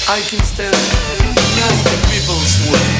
I can stand nasty people's way.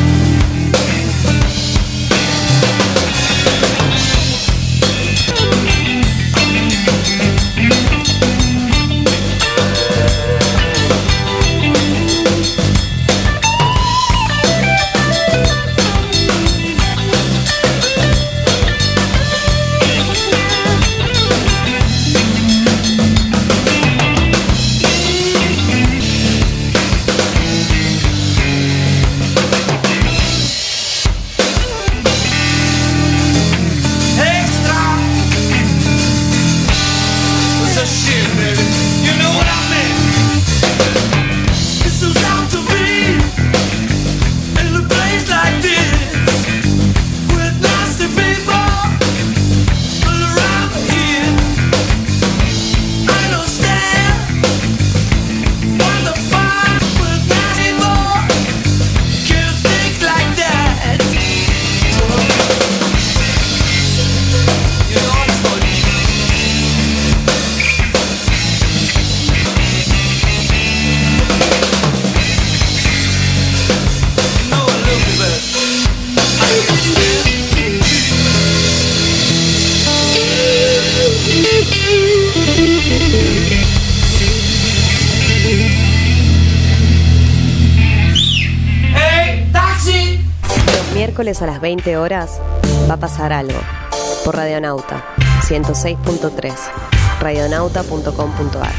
A las 20 horas va a pasar algo por Radionauta 106.3 radionauta.com.ar.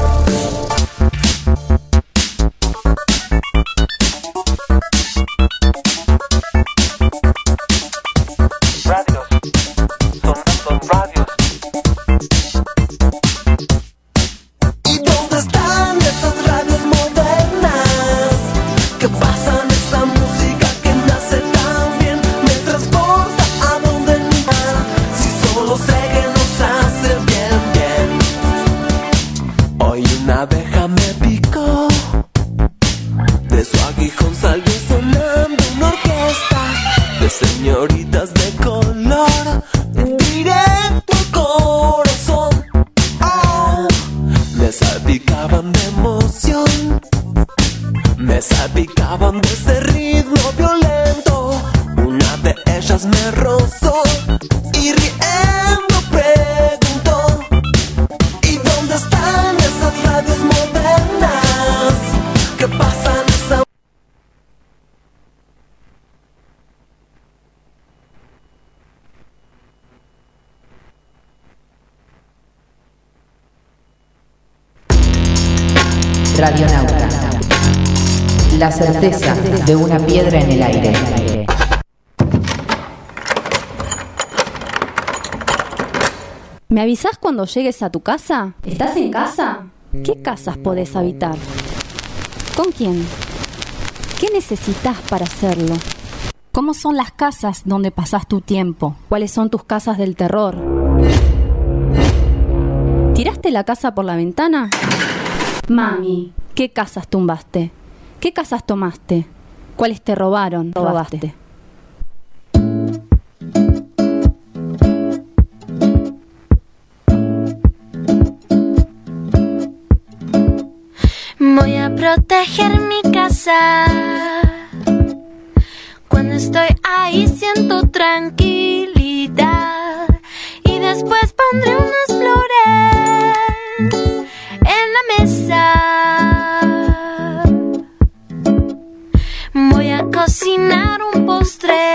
Radionauta. La certeza de una piedra en el aire. ¿Me avisás cuando llegues a tu casa? ¿Estás en casa? ¿Qué casas podés habitar? ¿Con quién? ¿Qué necesitas para hacerlo? ¿Cómo son las casas donde pasás tu tiempo? ¿Cuáles son tus casas del terror? ¿Tiraste la casa por la ventana? Mami, ¿qué casas tumbaste? ¿Qué casas tomaste? ¿Cuáles te robaste? Voy a proteger mi casa. Cuando estoy ahí siento tranquilidad. Y después pondré unas flores en la mesa. Voy a cocinar un postre.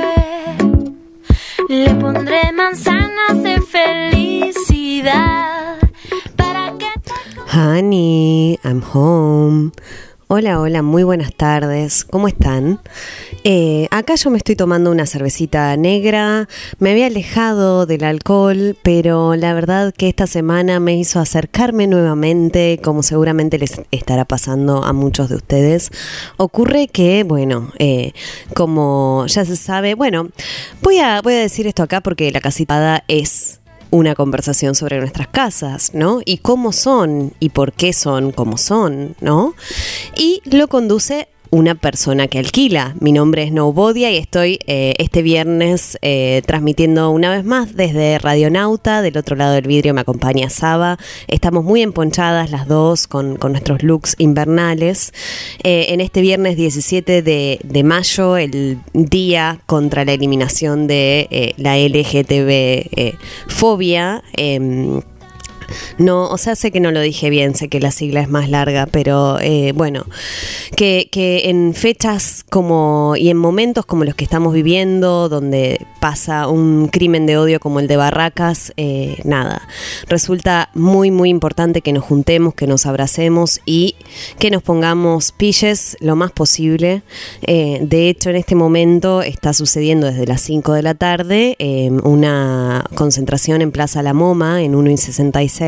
Le pondré manzanas de felicidad. Para que Honey, I'm home. Hola, hola, muy buenas tardes. ¿Cómo están? Acá yo me estoy tomando una cervecita negra. Me había alejado del alcohol, pero la verdad que esta semana me hizo acercarme nuevamente, como seguramente les estará pasando a muchos de ustedes. Ocurre que, bueno, como ya se sabe, bueno, voy a decir esto acá porque la casita es una conversación sobre nuestras casas, ¿no? Y cómo son y por qué son como son, ¿no? Y lo conduce una persona que alquila. Mi nombre es Novodia y estoy este viernes transmitiendo una vez más desde Radionauta. Del otro lado del vidrio me acompaña Saba. Estamos muy emponchadas las dos con nuestros looks invernales. En este viernes 17 de mayo, el día contra la eliminación de la LGTB fobia. No, o sea, sé que no lo dije bien, sé que la sigla es más larga, pero bueno, que en fechas como y en momentos como los que estamos viviendo, donde pasa un crimen de odio como el de Barracas, nada, resulta muy muy importante que nos juntemos, que nos abracemos y que nos pongamos pilles lo más posible. De hecho, en este momento está sucediendo desde las 5 de la tarde una concentración en Plaza La Moma, en 1 y 66,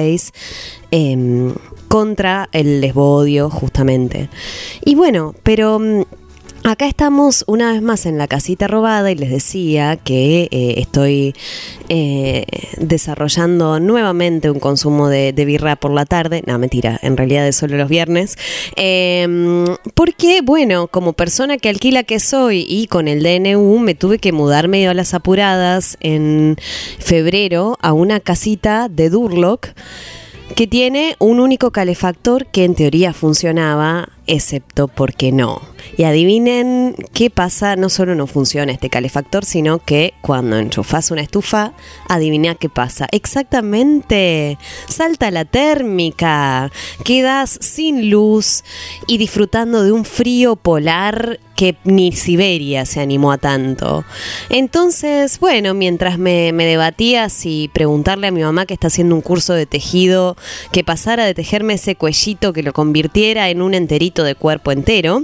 contra el lesbodio, justamente. Y bueno, pero acá estamos una vez más en la casita robada y les decía que estoy desarrollando nuevamente un consumo de birra por la tarde. No, mentira, en realidad es solo los viernes. Porque, bueno, como persona que alquila que soy y con el DNU, me tuve que mudar medio a las apuradas en febrero a una casita de Durlock que tiene un único calefactor que en teoría funcionaba, excepto porque no. Y adivinen qué pasa, no solo no funciona este calefactor, sino que cuando enchufás una estufa, adivina qué pasa. Exactamente, salta la térmica, quedas sin luz y disfrutando de un frío polar que ni Siberia se animó a tanto. Entonces, bueno, mientras me debatía si preguntarle a mi mamá que está haciendo un curso de tejido, que pasara de tejerme ese cuellito, que lo convirtiera en un enterito de cuerpo entero,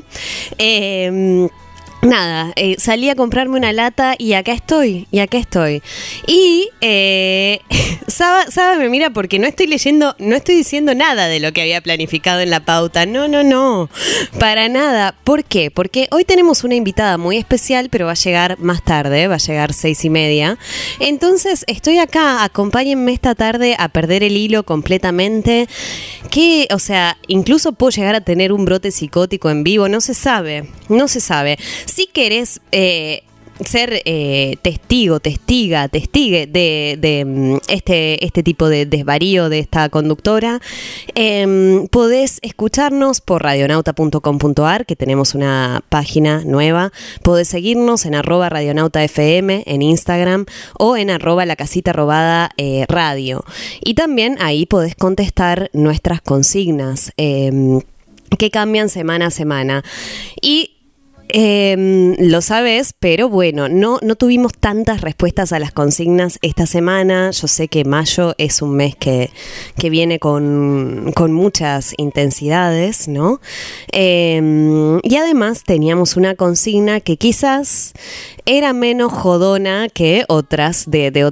nada, salí a comprarme una lata y acá estoy. Y Saba me mira porque no estoy diciendo nada de lo que había planificado en la pauta. No, para nada. ¿Por qué? Porque hoy tenemos una invitada muy especial, pero va a llegar más tarde, va a llegar 6:30. Entonces estoy acá, acompáñenme esta tarde a perder el hilo completamente. Que, o sea, incluso puedo llegar a tener un brote psicótico en vivo, no se sabe. Si querés ser testigue de este tipo de desvarío de esta conductora, podés escucharnos por radionauta.com.ar, que tenemos una página nueva. Podés seguirnos en @radionautafm en Instagram o en @lacasitarobada radio. Y también ahí podés contestar nuestras consignas que cambian semana a semana. Y lo sabes, pero bueno, no tuvimos tantas respuestas a las consignas esta semana. Yo sé que mayo es un mes que viene con muchas intensidades, ¿no? Y además teníamos una consigna que quizás era menos jodona que otras de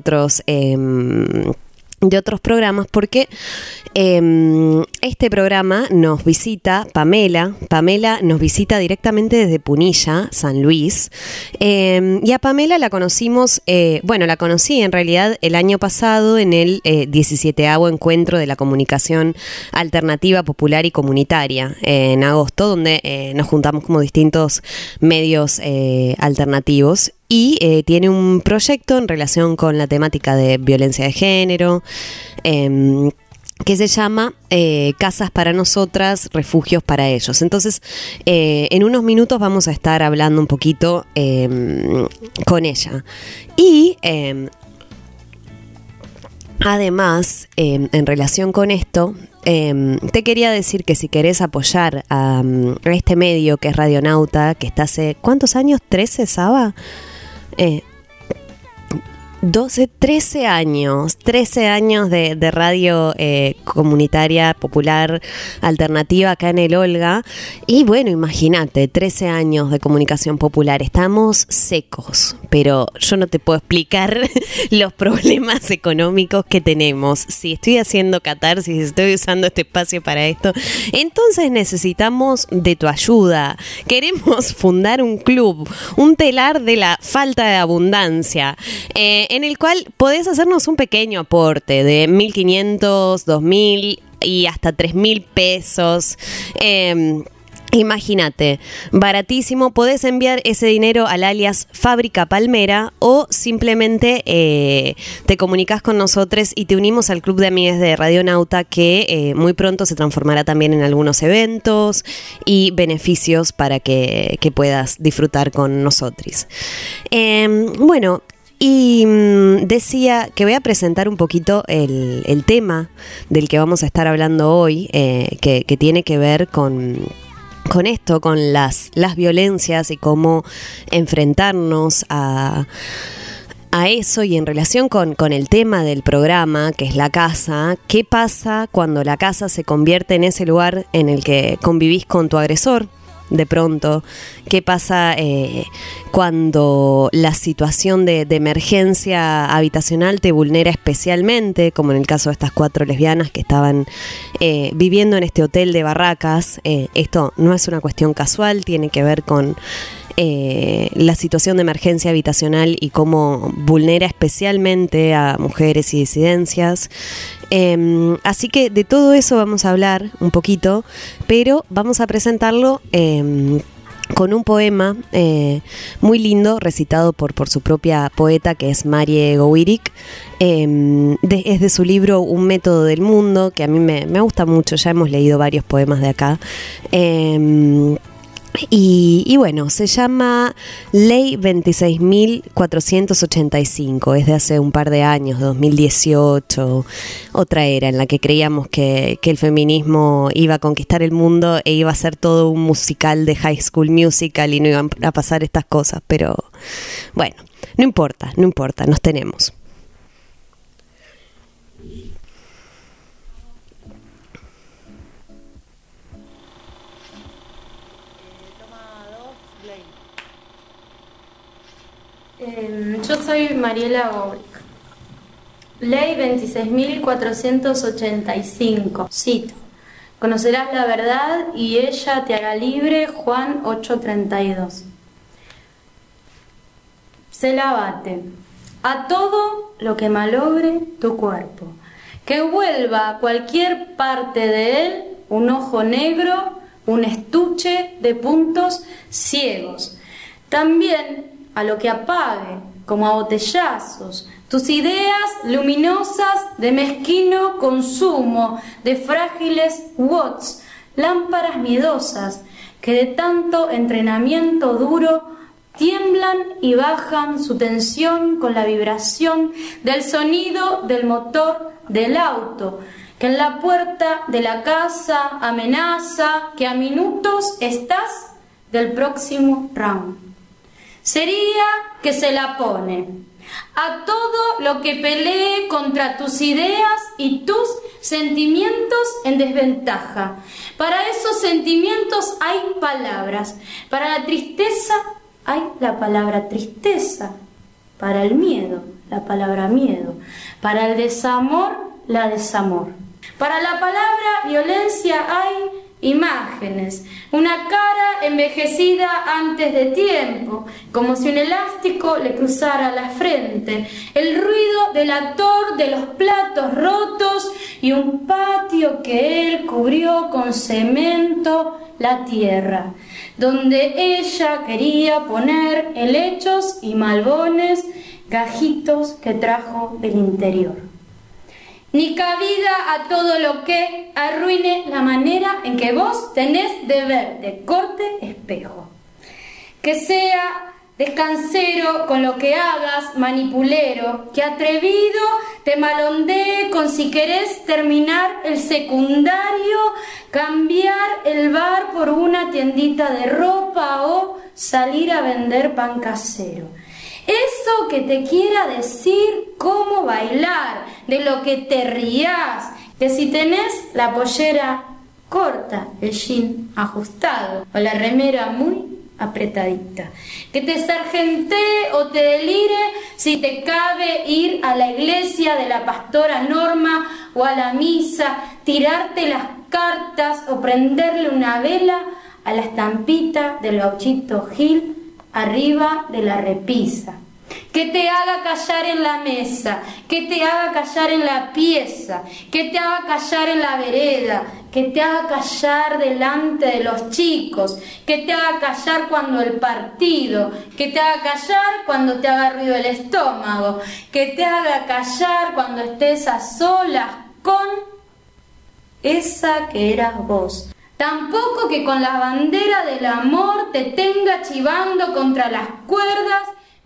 otros programas, porque este programa nos visita Pamela nos visita directamente desde Punilla, San Luis, y a Pamela la conocimos, la conocí en realidad el año pasado en el 17º encuentro de la comunicación alternativa, popular y comunitaria, en agosto, donde nos juntamos como distintos medios alternativos. Y tiene un proyecto en relación con la temática de violencia de género, que se llama Casas para Nosotras, Refugios para Ellos. Entonces, en unos minutos vamos a estar hablando un poquito con ella. Y además, en relación con esto, te quería decir que si querés apoyar a este medio que es Radionauta, que está hace, ¿cuántos años? ¿13, Saba? 13 años de radio comunitaria, popular, alternativa acá en el Olga. Y bueno, imagínate, 13 años de comunicación popular. Estamos secos, pero yo no te puedo explicar los problemas económicos que tenemos. Si estoy haciendo catarsis, estoy usando este espacio para esto, entonces necesitamos de tu ayuda. Queremos fundar un club, un telar de la falta de abundancia, en el cual podés hacernos un pequeño aporte de 1.500, 2.000 y hasta 3.000 pesos. Imagínate, baratísimo, podés enviar ese dinero al alias Fábrica Palmera o simplemente te comunicas con nosotros y te unimos al club de amigues de Radionauta que muy pronto se transformará también en algunos eventos y beneficios para que puedas disfrutar con nosotros. Bueno, y decía que voy a presentar un poquito el tema del que vamos a estar hablando hoy, que tiene que ver con esto, con las violencias y cómo enfrentarnos a eso, y en relación con el tema del programa, que es la casa. ¿Qué pasa cuando la casa se convierte en ese lugar en el que convivís con tu agresor? De pronto, ¿qué pasa cuando la situación de emergencia habitacional te vulnera especialmente, como en el caso de estas 4 lesbianas que estaban viviendo en este hotel de Barracas? Esto no es una cuestión casual, tiene que ver con la situación de emergencia habitacional y cómo vulnera especialmente a mujeres y disidencias. Así que de todo eso vamos a hablar un poquito, pero vamos a presentarlo con un poema muy lindo, recitado por su propia poeta, que es Marie Gowirik. Es de su libro Un método del mundo, que a mí me gusta mucho. Ya hemos leído varios poemas de acá. Y bueno, se llama Ley 26.485, es de hace un par de años, 2018, otra era en la que creíamos que el feminismo iba a conquistar el mundo e iba a ser todo un musical de High School Musical y no iban a pasar estas cosas, pero bueno, no importa, nos tenemos. Yo soy Mariela Gowirik. Ley 26.485. Cito: conocerás la verdad y ella te hará libre. Juan 8:32. Se la bate a todo lo que malogre tu cuerpo, que vuelva a cualquier parte de él un ojo negro, un estuche de puntos ciegos. También a lo que apague, como a botellazos, tus ideas luminosas de mezquino consumo, de frágiles watts, lámparas miedosas, que de tanto entrenamiento duro tiemblan y bajan su tensión con la vibración del sonido del motor del auto, que en la puerta de la casa amenaza que a minutos estás del próximo round. Sería que se la pone a todo lo que pelee contra tus ideas y tus sentimientos en desventaja. Para esos sentimientos hay palabras. Para la tristeza hay la palabra tristeza. Para el miedo, la palabra miedo. Para el desamor, la desamor. Para la palabra violencia hay imágenes, una cara envejecida antes de tiempo, como si un elástico le cruzara la frente, el ruido del ator de los platos rotos y un patio que él cubrió con cemento la tierra, donde ella quería poner helechos y malbones, gajitos que trajo del interior. Ni cabida a todo lo que arruine la manera en que vos tenés de verte. Corte espejo. Que sea descansero con lo que hagas, manipulero, que atrevido te malondee con si querés terminar el secundario, cambiar el bar por una tiendita de ropa o salir a vender pan casero. Eso que te quiera decir cómo bailar, de lo que te rías, que si tenés la pollera corta, el jean ajustado o la remera muy apretadita, que te sargentee o te delire si te cabe ir a la iglesia de la pastora Norma o a la misa, tirarte las cartas o prenderle una vela a la estampita del gauchito Gil arriba de la repisa. que te haga callar en la mesa, que te haga callar en la pieza, que te haga callar en la vereda, que te haga callar delante de los chicos, que te haga callar cuando el partido, que te haga callar cuando te haga ruido el estómago, que te haga callar cuando estés a solas con esa que eras vos. Tampoco que con la bandera del amor te tenga chivando contra las cuerdas.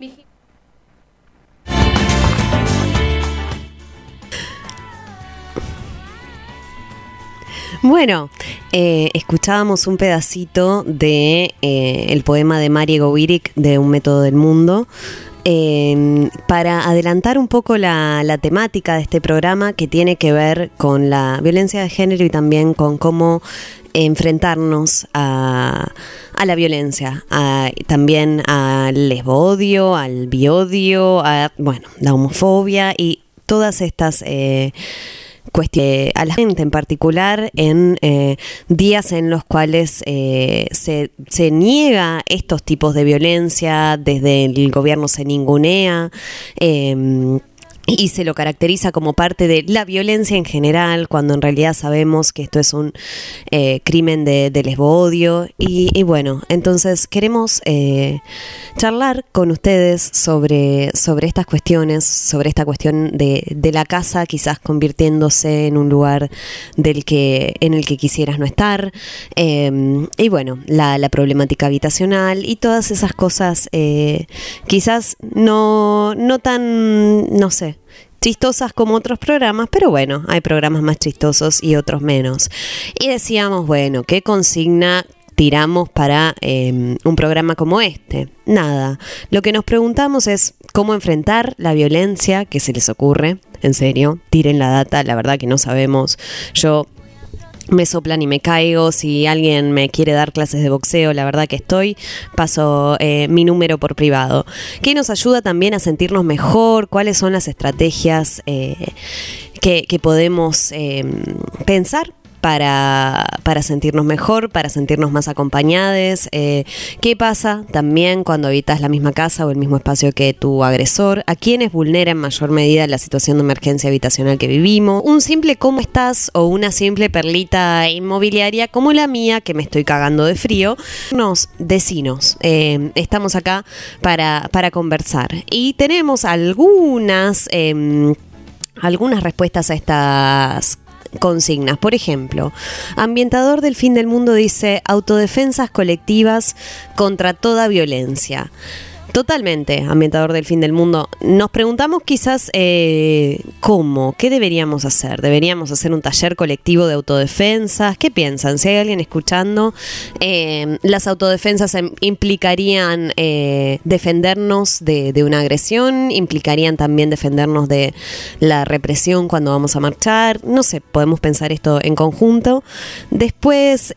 Bueno, escuchábamos un pedacito de el poema de Mari Govirik de Un método del mundo. Para adelantar un poco la temática de este programa, que tiene que ver con la violencia de género y también con cómo enfrentarnos a la violencia, también al lesbodio, al biodio, a la homofobia y todas estas a la gente en particular en días en los cuales se niega estos tipos de violencia, desde el gobierno se ningunea y se lo caracteriza como parte de la violencia en general, cuando en realidad sabemos que esto es un crimen de lesbodio. Y bueno, entonces queremos charlar con ustedes sobre estas cuestiones, sobre esta cuestión de la casa quizás convirtiéndose en un lugar en el que quisieras no estar, y bueno, la problemática habitacional y todas esas cosas quizás no tan, no sé, chistosas como otros programas, pero bueno, hay programas más chistosos y otros menos. Y decíamos, bueno, ¿qué consigna tiramos para un programa como este? Nada. Lo que nos preguntamos es cómo enfrentar la violencia que se les ocurre. En serio, tiren la data, la verdad que no sabemos. Yo me soplan y me caigo. Si alguien me quiere dar clases de boxeo, la verdad que paso mi número por privado. ¿Qué nos ayuda también a sentirnos mejor? ¿Cuáles son las estrategias que podemos pensar para sentirnos mejor, para sentirnos más acompañados? ¿Qué pasa también cuando habitas la misma casa o el mismo espacio que tu agresor? ¿A quiénes vulnera en mayor medida la situación de emergencia habitacional que vivimos? Un simple ¿cómo estás? O una simple perlita inmobiliaria como la mía, que me estoy cagando de frío. Vecinos, estamos acá para conversar. Y tenemos algunas respuestas a estas consignas. Por ejemplo, Ambientador del Fin del Mundo dice: autodefensas colectivas contra toda violencia. Totalmente, Ambientador del Fin del Mundo. Nos preguntamos quizás ¿cómo? ¿Qué deberíamos hacer? ¿Deberíamos hacer un taller colectivo de autodefensas? ¿Qué piensan? Si hay alguien escuchando, las autodefensas implicarían defendernos de una agresión, implicarían también defendernos de la represión cuando vamos a marchar. No sé, podemos pensar esto en conjunto. Después,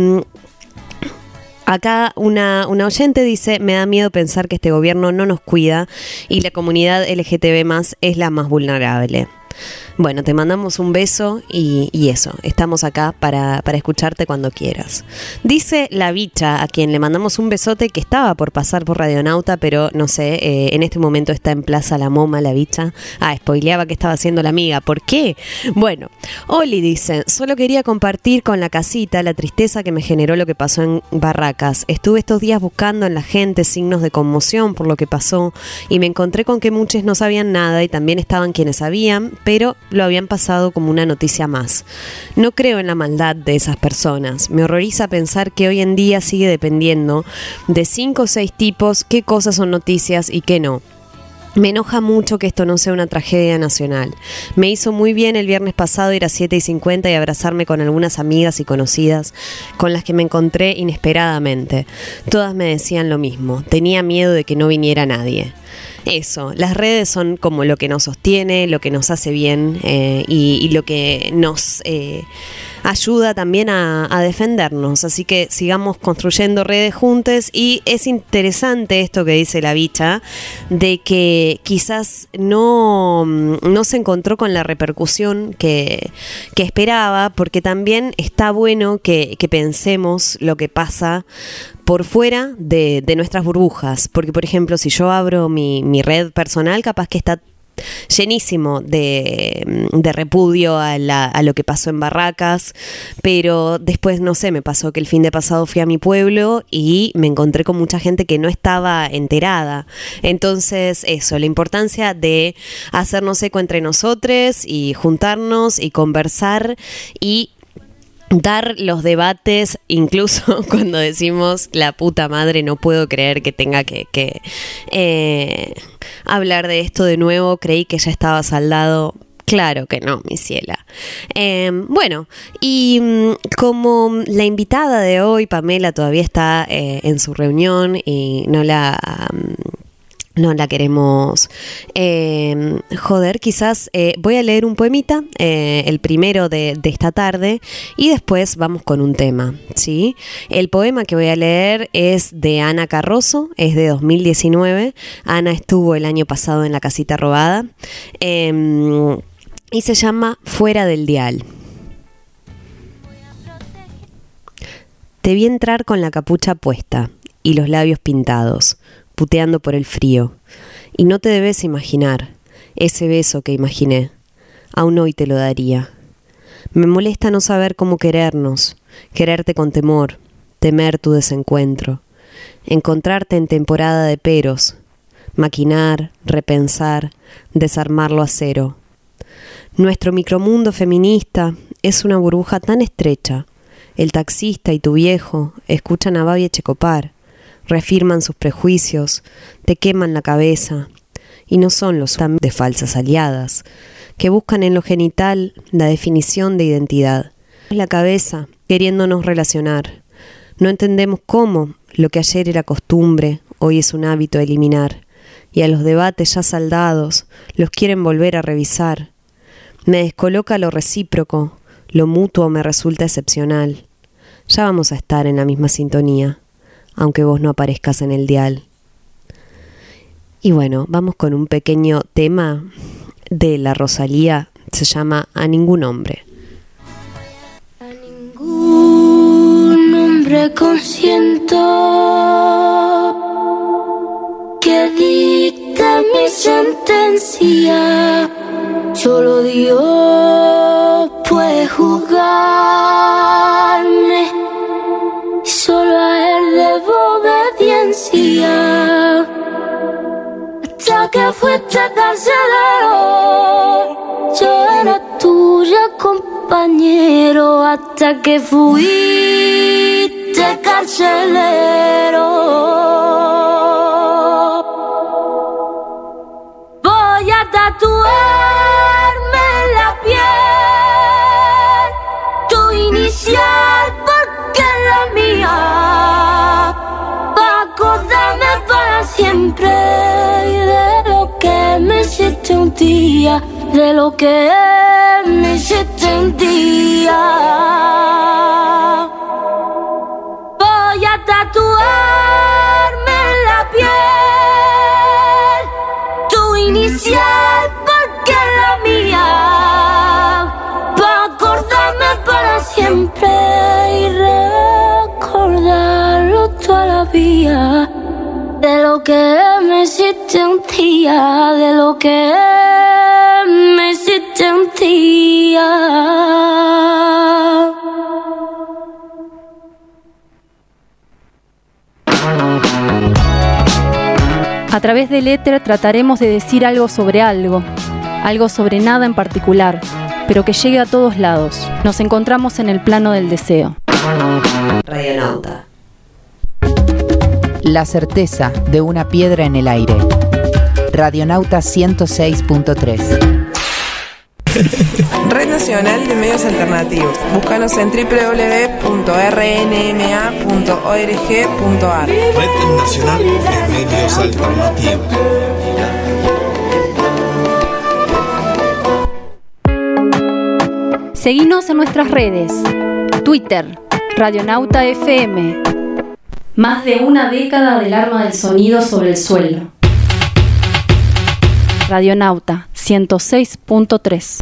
acá una oyente dice: me da miedo pensar que este gobierno no nos cuida y la comunidad LGTB+ es la más vulnerable. Bueno, te mandamos un beso y eso, estamos acá para escucharte cuando quieras. Dice la bicha, a quien le mandamos un besote, que estaba por pasar por Radionauta, pero no sé, en este momento está en Plaza La Moma, la bicha. Spoileaba que estaba haciendo la amiga. ¿Por qué? Bueno, Oli dice: solo quería compartir con la casita la tristeza que me generó lo que pasó en Barracas. Estuve estos días buscando en la gente signos de conmoción por lo que pasó y me encontré con que muchos no sabían nada y también estaban quienes sabían, pero lo habían pasado como una noticia más. No creo en la maldad de esas personas. Me horroriza pensar que hoy en día sigue dependiendo de 5 o 6 tipos qué cosas son noticias y qué no. Me enoja mucho que esto no sea una tragedia nacional. Me hizo muy bien el viernes pasado ir a 7:50 y abrazarme con algunas amigas y conocidas con las que me encontré inesperadamente. Todas me decían lo mismo. Tenía miedo de que no viniera nadie. Eso, las redes son como lo que nos sostiene, lo que nos hace bien y lo que nos ayuda también a defendernos. Así que sigamos construyendo redes juntas. Y es interesante esto que dice la bicha, de que quizás no se encontró con la repercusión que esperaba, porque también está bueno que pensemos lo que pasa por fuera de nuestras burbujas. Porque, por ejemplo, si yo abro mi red personal, capaz que está llenísimo de repudio a lo que pasó en Barracas, pero después, no sé, me pasó que el fin de pasado fui a mi pueblo y me encontré con mucha gente que no estaba enterada. Entonces, eso, la importancia de hacernos eco entre nosotros y juntarnos y conversar y dar los debates, incluso cuando decimos la puta madre, no puedo creer que tenga que hablar de esto de nuevo, creí que ya estaba saldado. Claro que no, mi ciela. Bueno, y como la invitada de hoy, Pamela, todavía está en su reunión y no la queremos joder, quizás voy a leer un poemita, el primero de esta tarde, y después vamos con un tema, ¿sí? El poema que voy a leer es de Ana Carrozo, es de 2019. Ana estuvo el año pasado en La Casita Robada, y se llama Fuera del Dial. Te vi entrar con la capucha puesta y los labios pintados, puteando por el frío, y no te debes imaginar ese beso que imaginé. Aún hoy te lo daría. Me molesta no saber cómo querernos, quererte con temor, temer tu desencuentro, encontrarte en temporada de peros, maquinar, repensar, desarmarlo a cero. Nuestro micromundo feminista es una burbuja tan estrecha. El taxista y tu viejo escuchan a Babi Echecopar, reafirman sus prejuicios, te queman la cabeza, y no son los de falsas aliadas, que buscan en lo genital la definición de identidad. La cabeza, queriéndonos relacionar. No entendemos cómo lo que ayer era costumbre, hoy es un hábito a eliminar, y a los debates ya saldados los quieren volver a revisar. Me descoloca lo recíproco, lo mutuo me resulta excepcional. Ya vamos a estar en la misma sintonía, aunque vos no aparezcas en el dial. Y bueno, vamos con un pequeño tema de la Rosalía, se llama A Ningún Hombre. A ningún hombre consiento que dicte mi sentencia, solo Dios puede juzgarme, solo a él debo obediencia. Hasta que fuiste carcelero, yo era tuya compañero. Hasta que fuiste carcelero, voy a tatuarme en la piel tu inicial, porque es la mía, para acordarme para siempre de lo que me hiciste un día, de lo que me hiciste un día. Voy a tatuarme en la piel tu inicial, porque es la mía, para acordarme para siempre y recordarlo toda la vida. De lo que me hiciste un día, de lo que me hiciste un día. A través del éter trataremos de decir algo sobre nada en particular, pero que llegue a todos lados. Nos encontramos en el plano del deseo. Radionauta. La certeza de una piedra en el aire. Radionauta 106.3. Red Nacional de Medios Alternativos. Búscanos en www.rnma.org.ar. Red Nacional de Medios Alternativos. Seguinos en nuestras redes. Twitter, Radionauta FM. Más de una década del arma del sonido sobre el suelo. Radionauta 106.3.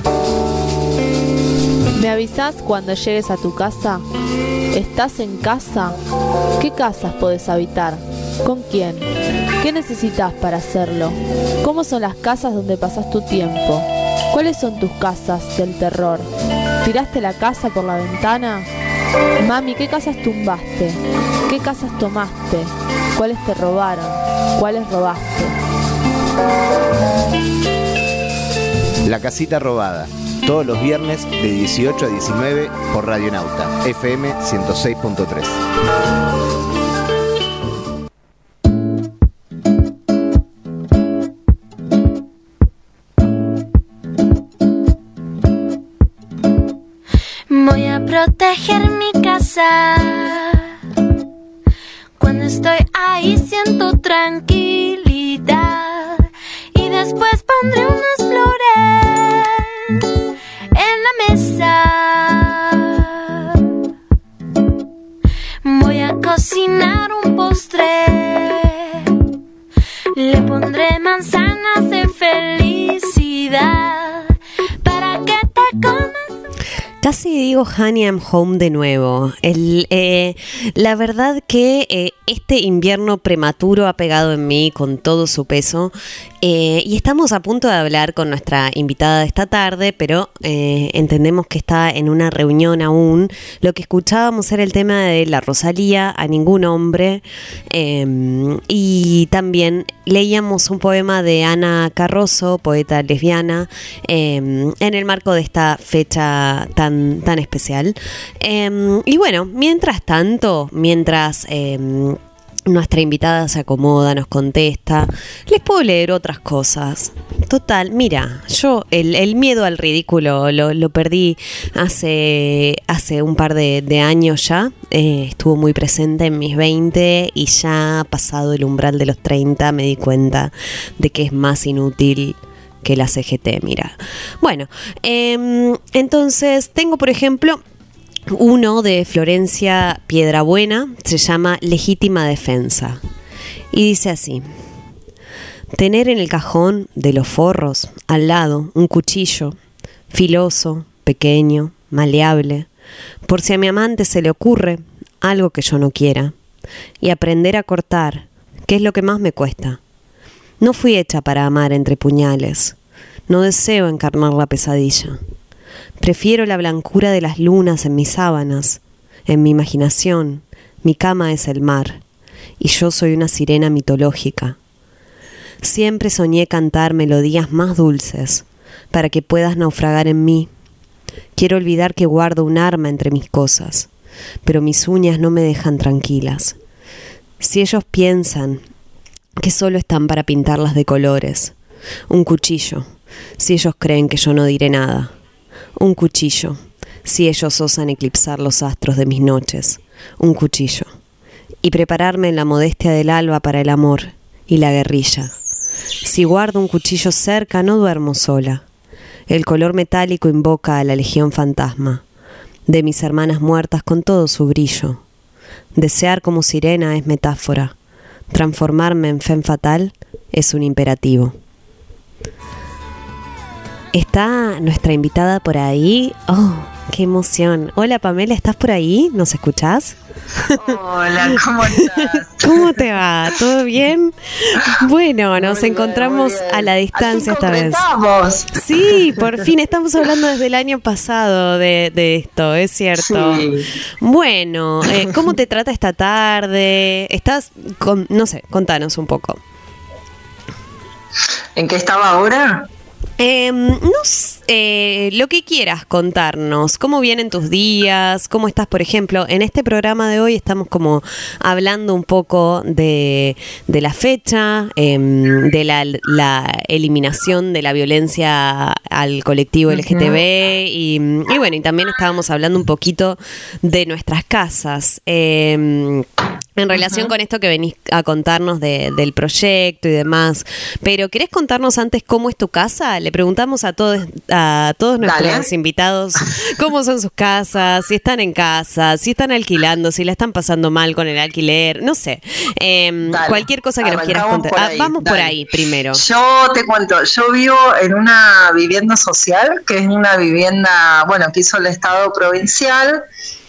¿Me avisás cuando llegues a tu casa? ¿Estás en casa? ¿Qué casas podés habitar? ¿Con quién? ¿Qué necesitas para hacerlo? ¿Cómo son las casas donde pasás tu tiempo? ¿Cuáles son tus casas del terror? ¿Tiraste la casa por la ventana? Mami, ¿qué casas tumbaste? ¿Qué casas tomaste? ¿Cuáles te robaron? ¿Cuáles robaste? La casita robada. Todos los viernes de 18 a 19 por Radionauta FM 106.3. Voy a proteger mi casa. Cuando estoy ahí siento tranquilidad. Y después pondré unas flores en la mesa. Voy a cocinar un postre. Le pondré manzanas de felicidad para que te comas. Casi digo Honey, I'm Home de nuevo. La verdad que este invierno prematuro ha pegado en mí con todo su peso. Y estamos a punto de hablar con nuestra invitada de esta tarde, pero entendemos que está en una reunión aún. Lo que escuchábamos era el tema de la Rosalía, A Ningún Hombre. Y también leíamos un poema de Ana Carrozo, poeta lesbiana, en el marco de esta fecha tan especial. Y bueno, mientras tanto, mientras nuestra invitada se acomoda, nos contesta, les puedo leer otras cosas. Total, mira, yo el miedo al ridículo lo perdí hace un par de años ya. Estuvo muy presente en mis 20 y ya pasado el umbral de los 30 me di cuenta de que es más inútil que la CGT, mira. Bueno, entonces tengo, por ejemplo, uno de Florencia Piedrabuena, se llama Legítima Defensa. Y dice así: tener en el cajón de los forros, al lado, un cuchillo, filoso, pequeño, maleable, por si a mi amante se le ocurre algo que yo no quiera. Y aprender a cortar, que es lo que más me cuesta. No fui hecha para amar entre puñales. No deseo encarnar la pesadilla. Prefiero la blancura de las lunas en mis sábanas, en mi imaginación. Mi cama es el mar, y yo soy una sirena mitológica. Siempre soñé cantar melodías más dulces, para que puedas naufragar en mí. Quiero olvidar que guardo un arma entre mis cosas, pero mis uñas no me dejan tranquilas. Si ellos piensan que solo están para pintarlas de colores, un cuchillo, si ellos creen que yo no diré nada. Un cuchillo, si ellos osan eclipsar los astros de mis noches. Un cuchillo. Y prepararme en la modestia del alba para el amor y la guerrilla. Si guardo un cuchillo cerca, no duermo sola. El color metálico invoca a la legión fantasma de mis hermanas muertas con todo su brillo. Desear como sirena es metáfora. Transformarme en femme fatal es un imperativo. ¿Está nuestra invitada por ahí? ¡Oh, qué emoción! Hola Pamela, ¿estás por ahí? ¿Nos escuchás? Hola, ¿cómo estás? ¿Cómo te va? ¿Todo bien? Bueno, nos encontramos a la distancia esta vez. Sí, por fin estamos hablando desde el año pasado de esto, es cierto. Sí. Bueno, ¿cómo te trata esta tarde? ¿Estás no sé, contanos un poco. ¿En qué estaba ahora? No sé, lo que quieras contarnos, cómo vienen tus días, cómo estás, por ejemplo, en este programa de hoy estamos como hablando un poco de la fecha, de la eliminación de la violencia al colectivo LGTB y bueno, y también estábamos hablando un poquito de nuestras casas. en relación con esto que venís a contarnos del proyecto y demás. Pero ¿querés contarnos antes cómo es tu casa? Le preguntamos a todos nuestros invitados cómo son sus casas, si están en casa, si están alquilando, si la están pasando mal con el alquiler, no sé. Cualquier cosa que nos quieras contar. Vamos por ahí primero. Yo te cuento, yo vivo en una vivienda social, que es una vivienda, que hizo el Estado provincial,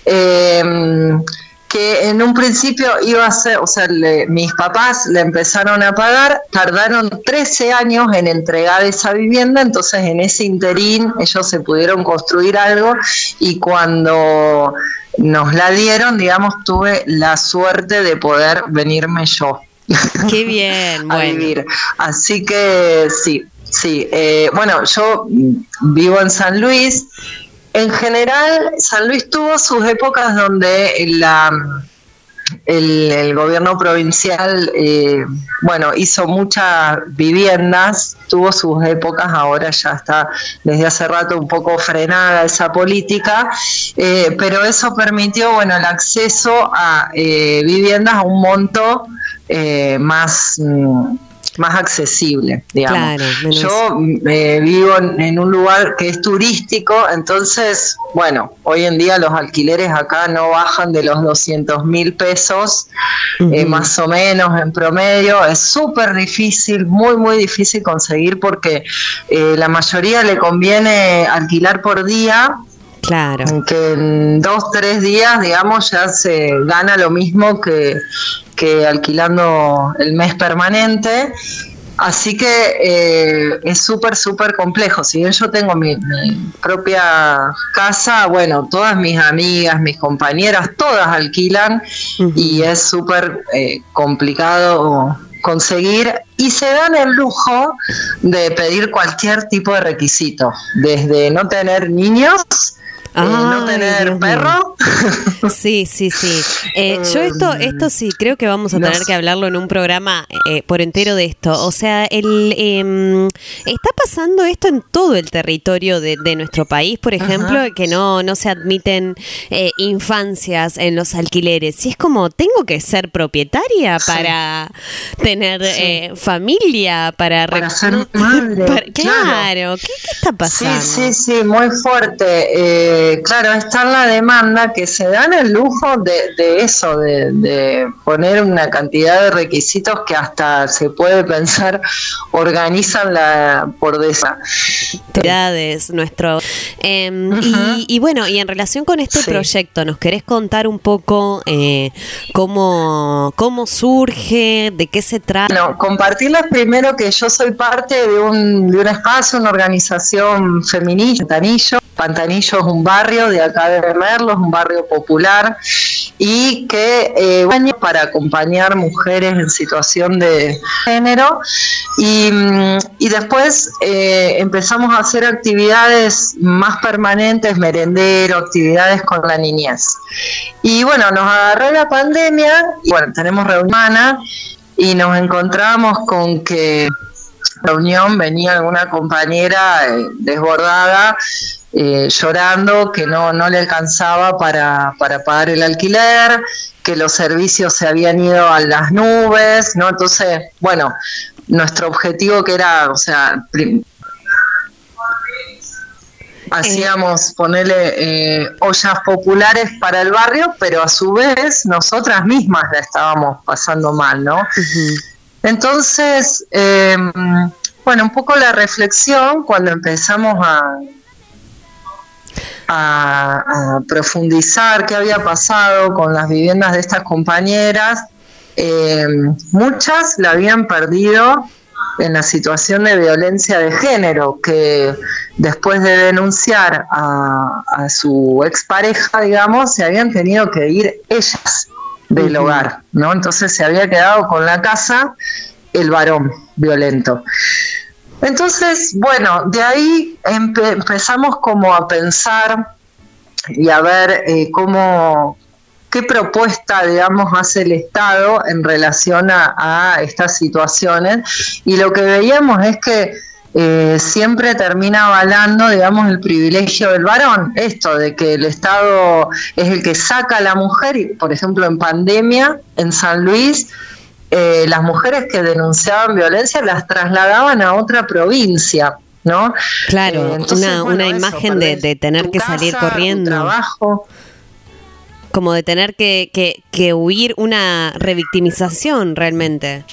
que en un principio iba a ser, mis papás le empezaron a pagar, tardaron 13 años en entregar esa vivienda, entonces en ese interín ellos se pudieron construir algo y cuando nos la dieron, digamos, tuve la suerte de poder venirme yo. Qué bien, a vivir. Así que sí. Yo vivo en San Luis. En general, San Luis tuvo sus épocas donde el gobierno provincial, hizo muchas viviendas, tuvo sus épocas, ahora ya está desde hace rato un poco frenada esa política, pero eso permitió, el acceso a viviendas a un monto más accesible, digamos. Claro, yo vivo en un lugar que es turístico, entonces, hoy en día los alquileres acá no bajan de los 200.000 pesos, más o menos en promedio. Es súper difícil, muy, muy difícil conseguir porque la mayoría le conviene alquilar por día. Claro. Que en 2-3 días, digamos, ya se gana lo mismo que alquilando el mes permanente. Así que es súper, súper complejo. Si bien yo tengo mi propia casa, todas mis amigas, mis compañeras, todas alquilan y es súper complicado conseguir, y se dan el lujo de pedir cualquier tipo de requisito, desde no tener niños, no tener perro. Sí. Yo esto sí, creo que vamos a tener que hablarlo en un programa por entero de esto. O sea, está pasando esto en todo el territorio de nuestro país, por ejemplo, que no se admiten infancias en los alquileres. Y es como, tengo que ser propietaria para tener familia, para ser madre. Claro, ¿qué está pasando? Sí, muy fuerte. Claro, está en la demanda que se dan el lujo de eso, de poner una cantidad de requisitos que hasta se puede pensar organizan por nuestro y en relación con este proyecto, ¿nos querés contar un poco cómo surge, de qué se trata? Compartirles primero que yo soy parte de un espacio, una organización feminista, Pantanillo es un barrio de acá de Merlo, es un barrio popular y que para acompañar mujeres en situación de género y después empezamos a hacer actividades más permanentes, merendero, actividades con la niñez. Y nos agarró la pandemia y tenemos reunión y nos encontramos con que reunión venía alguna compañera desbordada, llorando que no le alcanzaba para pagar el alquiler, que los servicios se habían ido a las nubes, ¿no? Entonces, nuestro objetivo que era, hacíamos ponerle ollas populares para el barrio, pero a su vez nosotras mismas la estábamos pasando mal, ¿no? Entonces, un poco la reflexión cuando empezamos a profundizar qué había pasado con las viviendas de estas compañeras, muchas la habían perdido en la situación de violencia de género, que después de denunciar a su expareja, digamos, se habían tenido que ir ellas del hogar, ¿no? Entonces se había quedado con la casa el varón violento. Entonces, de ahí empezamos como a pensar y a ver qué propuesta, digamos, hace el Estado en relación a estas situaciones. Y lo que veíamos es que siempre termina avalando, digamos, el privilegio del varón, esto de que el Estado es el que saca a la mujer, y por ejemplo en pandemia, en San Luis, las mujeres que denunciaban violencia las trasladaban a otra provincia, ¿no? Claro, una imagen de tener que casa, salir corriendo. Trabajo. Como de tener que huir, una revictimización realmente.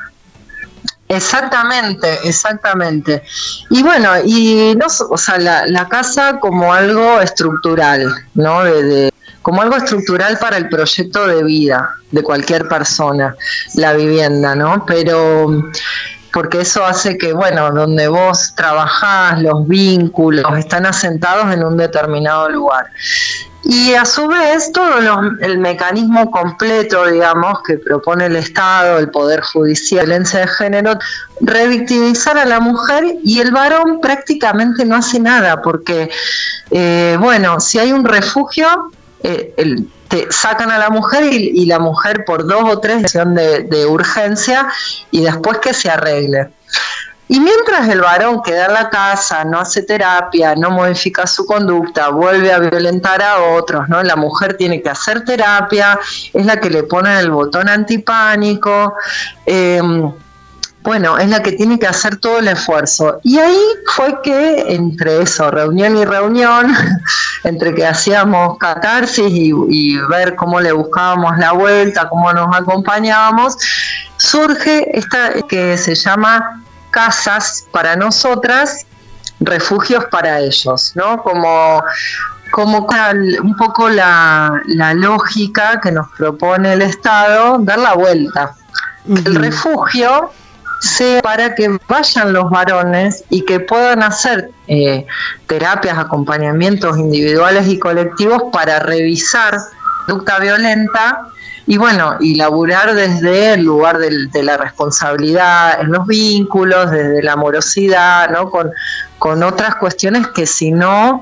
Exactamente. Y bueno, o sea, la casa como algo estructural, ¿no? Como algo estructural para el proyecto de vida de cualquier persona, la vivienda, ¿no? Pero porque eso hace que, bueno, donde vos trabajás, los vínculos están asentados en un determinado lugar. Y a su vez, todo el mecanismo completo, digamos, que propone el Estado, el Poder Judicial, violencia de género, revictimizar a la mujer, y el varón prácticamente no hace nada, porque, bueno, si hay un refugio, te sacan a la mujer y la mujer por 2 o 3 de urgencia, y después que se arregle. Y mientras el varón queda en la casa, no hace terapia, no modifica su conducta, vuelve a violentar a otros, ¿no? La mujer tiene que hacer terapia, es la que le pone el botón antipánico, bueno, es la que tiene que hacer todo el esfuerzo. Y ahí fue que entre eso, reunión y reunión, entre que hacíamos catarsis y ver cómo le buscábamos la vuelta, cómo nos acompañábamos, surge esta que se llama Casas para Nosotras, Refugios para Ellos, ¿no? Como un poco la lógica que nos propone el Estado, dar la vuelta. El refugio sea para que vayan los varones y que puedan hacer terapias, acompañamientos individuales y colectivos para revisar conducta violenta, y bueno, y laburar desde el lugar de la responsabilidad en los vínculos, desde la amorosidad, ¿no? Con otras cuestiones que si no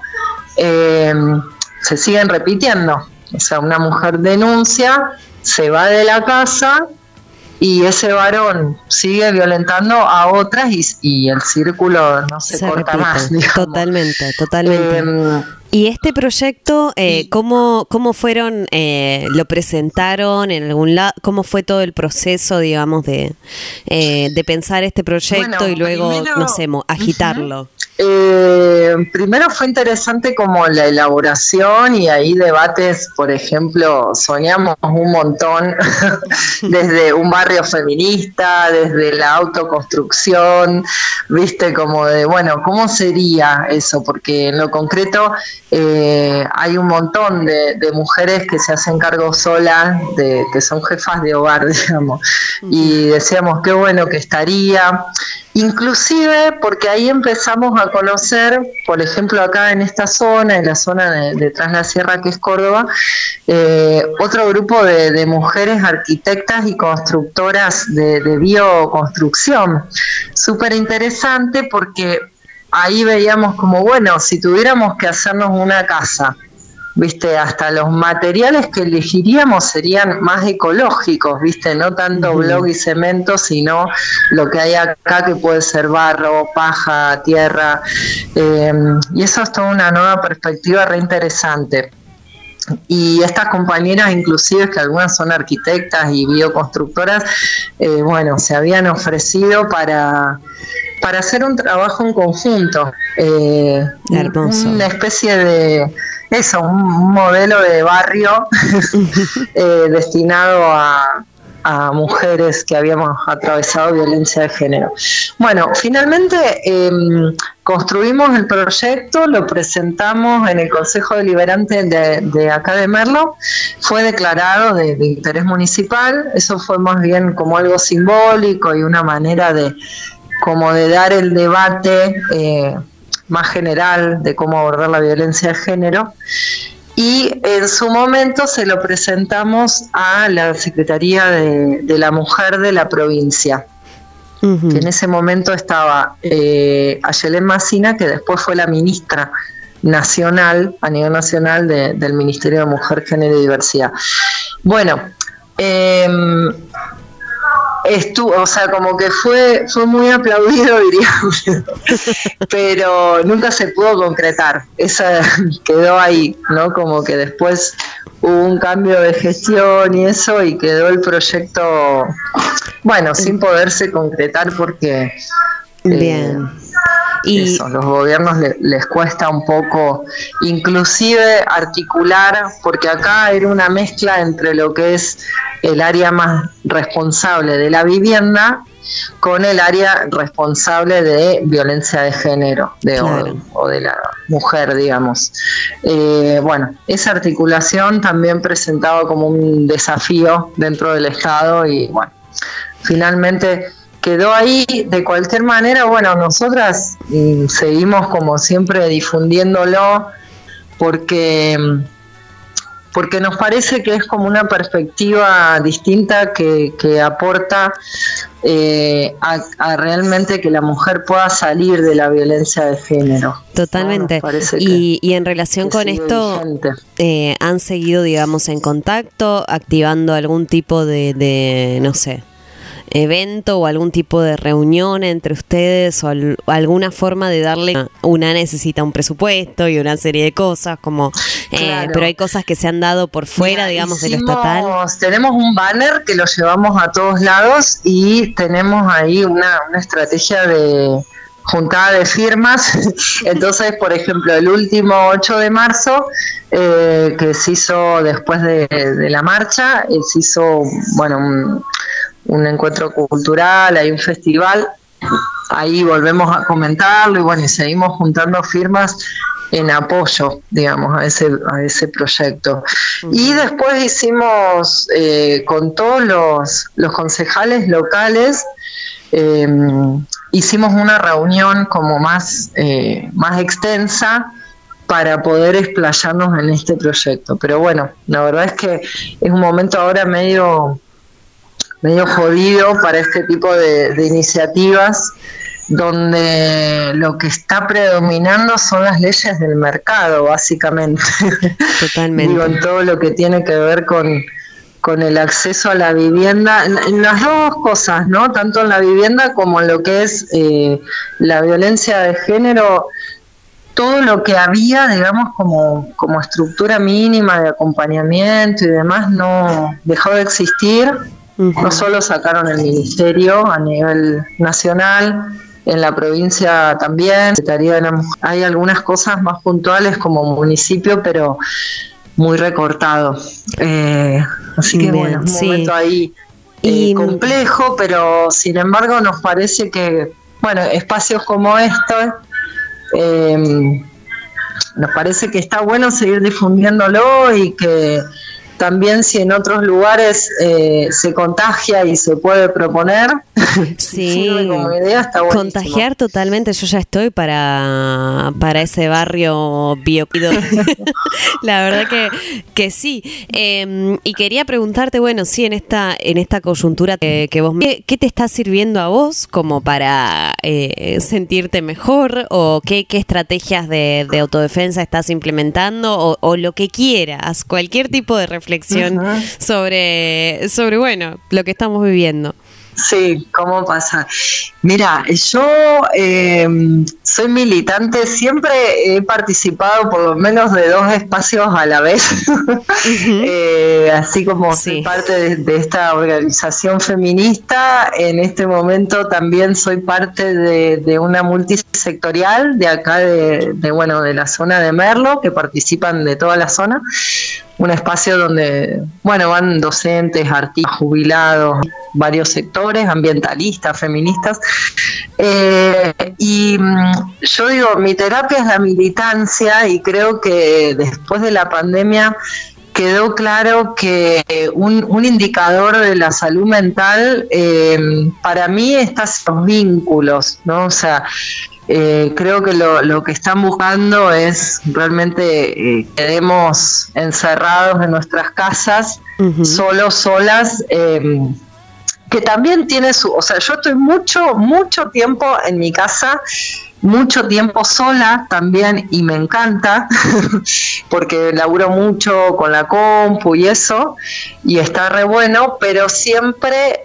se siguen repitiendo. O sea, una mujer denuncia, se va de la casa y ese varón sigue violentando a otras y el círculo no se corta repite, más, digamos. Totalmente. ¿Y este proyecto, cómo fueron, lo presentaron en algún lado? ¿Cómo fue todo el proceso, digamos, de pensar este proyecto, bueno, y luego, primero, no sé, agitarlo? Primero fue interesante como la elaboración, y ahí debates, por ejemplo, soñamos un montón desde un barrio feminista, desde la autoconstrucción, viste, como de, bueno, ¿cómo sería eso? Porque en lo concreto hay un montón de mujeres que se hacen cargo solas, que son jefas de hogar, digamos, y decíamos qué bueno que estaría, inclusive porque ahí empezamos a conocer, por ejemplo acá en esta zona, en la zona de Tras la Sierra, que es Córdoba, otro grupo de mujeres arquitectas y constructoras de bioconstrucción, súper interesante, porque ahí veíamos como, bueno, si tuviéramos que hacernos una casa, viste, hasta los materiales que elegiríamos serían más ecológicos, viste, no tanto bloc y cemento, sino lo que hay acá, que puede ser barro, paja, tierra, y eso es toda una nueva perspectiva re interesante. Y estas compañeras, inclusive, que algunas son arquitectas y bioconstructoras, bueno, se habían ofrecido para hacer un trabajo en conjunto, hermoso, una especie de eso, un modelo de barrio destinado a mujeres que habíamos atravesado violencia de género. Bueno, finalmente construimos el proyecto, lo presentamos en el Consejo Deliberante de acá de Merlo, fue declarado de interés municipal. Eso fue más bien como algo simbólico y una manera de dar el debate más general de cómo abordar la violencia de género, y en su momento se lo presentamos a la Secretaría de la Mujer de la provincia, que en ese momento estaba Ayelén Macina, que después fue la ministra nacional, a nivel nacional, del Ministerio de Mujer, Género y Diversidad. Bueno, o sea, como que fue muy aplaudido, diríamos, pero nunca se pudo concretar. Esa quedó ahí, ¿no? Como que después hubo un cambio de gestión y eso, y quedó el proyecto, bueno, sin poderse concretar porque bien. Y eso, los gobiernos les cuesta un poco, inclusive articular, porque acá era una mezcla entre lo que es el área más responsable de la vivienda con el área responsable de violencia de género, claro. o de la mujer, digamos. Bueno, esa articulación también presentaba como un desafío dentro del Estado y bueno, finalmente quedó ahí. De cualquier manera, bueno, nosotras seguimos como siempre difundiéndolo porque nos parece que es como una perspectiva distinta que aporta a realmente que la mujer pueda salir de la violencia de género. Totalmente. Y en relación con esto, ¿han seguido, digamos, en contacto, activando algún tipo de no sé, evento o algún tipo de reunión entre ustedes o alguna forma de darle? Una necesita un presupuesto y una serie de cosas como claro. Pero hay cosas que se han dado por fuera, digamos, de lo estatal. Tenemos un banner que lo llevamos a todos lados y tenemos ahí una estrategia de juntada de firmas. Entonces, por ejemplo, el último 8 de marzo que se hizo después de la marcha, se hizo, bueno, un encuentro cultural, hay un festival, ahí volvemos a comentarlo y bueno, y seguimos juntando firmas en apoyo, digamos, a ese proyecto. Y después hicimos con todos los concejales locales, hicimos una reunión como más extensa para poder explayarnos en este proyecto. Pero bueno, la verdad es que es un momento ahora medio jodido para este tipo de iniciativas, donde lo que está predominando son las leyes del mercado, básicamente. Totalmente. Digo, en todo lo que tiene que ver con el acceso a la vivienda, en las dos cosas, ¿no? Tanto en la vivienda como en lo que es la violencia de género. Todo lo que había, digamos, como estructura mínima de acompañamiento y demás, no dejó de existir. No solo sacaron el ministerio a nivel nacional, en la provincia también, Secretaría de la Mujer. Hay algunas cosas más puntuales como municipio, pero muy recortado. Así que bueno, un momento ahí complejo, pero sin embargo nos parece que, bueno, espacios como estos, nos parece que está bueno seguir difundiéndolo y que también si en otros lugares se contagia y se puede proponer, sí, como idea, está buenísimo. Contagiar totalmente, yo ya estoy para ese barrio biopido. La verdad que sí. Y quería preguntarte, bueno, sí, en esta coyuntura que vos, ¿qué te está sirviendo a vos como para sentirte mejor? ¿O qué estrategias de autodefensa estás implementando? O lo que quieras, cualquier tipo de reflexión sobre, bueno, lo que estamos viviendo. Sí, ¿cómo pasa? Mira, yo soy militante, siempre he participado por lo menos de 2 espacios a la vez, así como soy parte de esta organización feminista. En este momento también soy parte de una multisectorial de acá de la zona de Merlo, que participan de toda la zona. Un espacio donde, bueno, van docentes, artistas, jubilados, varios sectores, ambientalistas, feministas. Y yo digo, mi terapia es la militancia y creo que después de la pandemia quedó claro que un indicador de la salud mental para mí está en los vínculos, ¿no? O sea, creo que lo que están buscando es realmente quedemos encerrados en nuestras casas, solas, que también tiene o sea, yo estoy mucho tiempo en mi casa mucho tiempo sola también, y me encanta porque laburo mucho con la compu y eso, y está re bueno, pero siempre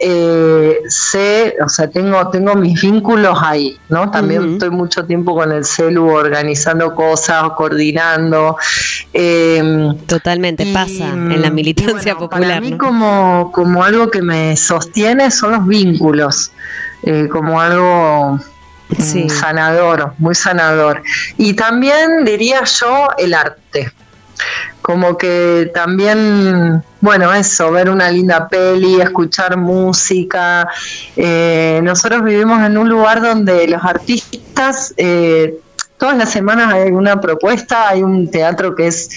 tengo mis vínculos ahí, ¿no? También estoy mucho tiempo con el celu organizando cosas, coordinando. Totalmente, pasa en la militancia popular. Para mí, ¿no? como algo que me sostiene son los vínculos, como algo sanador, muy sanador. Y también diría yo el arte, como que también, bueno, eso, ver una linda peli, escuchar música. Nosotros vivimos en un lugar donde los artistas, todas las semanas hay alguna propuesta, hay un teatro que es